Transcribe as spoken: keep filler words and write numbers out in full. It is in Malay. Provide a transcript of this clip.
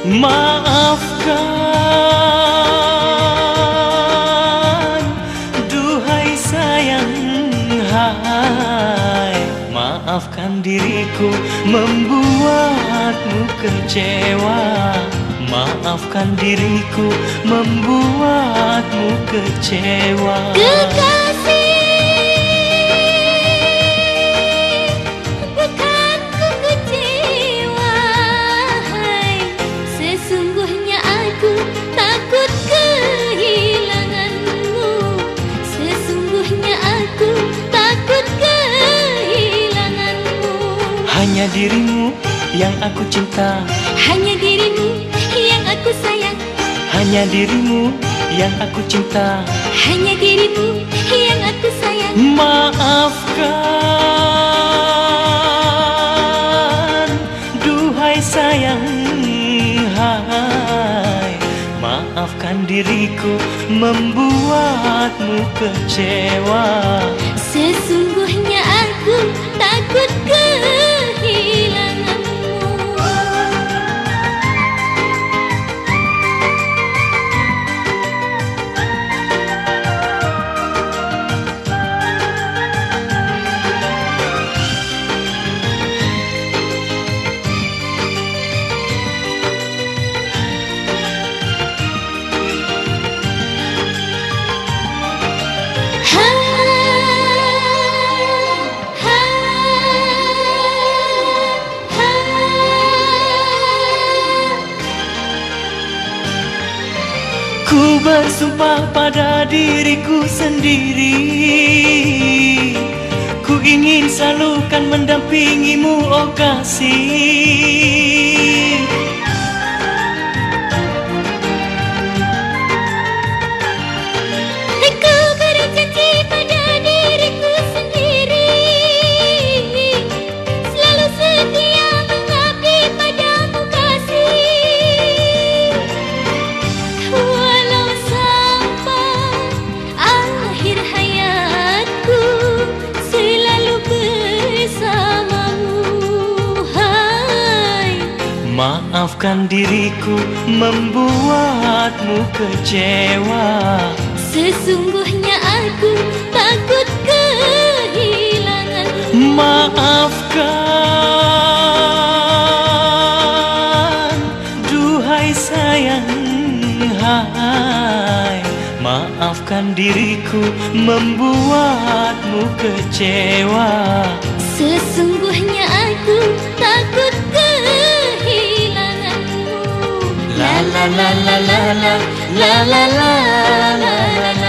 Maafkan, duhai sayang, hai. Maafkan diriku membuatmu kecewa. Maafkan diriku membuatmu kecewa. Kekasih, bukan ku kecewa, hai. Sesungguhnya aku takut kehilanganmu. Sesungguhnya aku takut kehilanganmu. Hanya dirimu yang aku cinta, hanya dirimu yang aku sayang, hanya dirimu yang aku cinta, hanya dirimu yang aku sayang. Maafkan, duhai sayang, hai. Maafkan diriku membuatmu kecewa. Sesungguhnya aku takut kehilanganmu. Ku bersumpah pada diriku sendiri, ku ingin selalu kan mendampingimu, oh kasih. Ku beri janji pada diriku sendiri, selalu setia mengabdi padamu kasih. Walau sampai akhir hayatku selalu bersamamu, hai. Maafkan diriku membuatmu kecewa. Sesungguhnya aku takut kehilanganmu. Maafkan, duhai sayang, hai. Maafkan diriku membuatmu kecewa. Sesungguhnya aku takut kehilanganmu. La la la la la la la la la la la.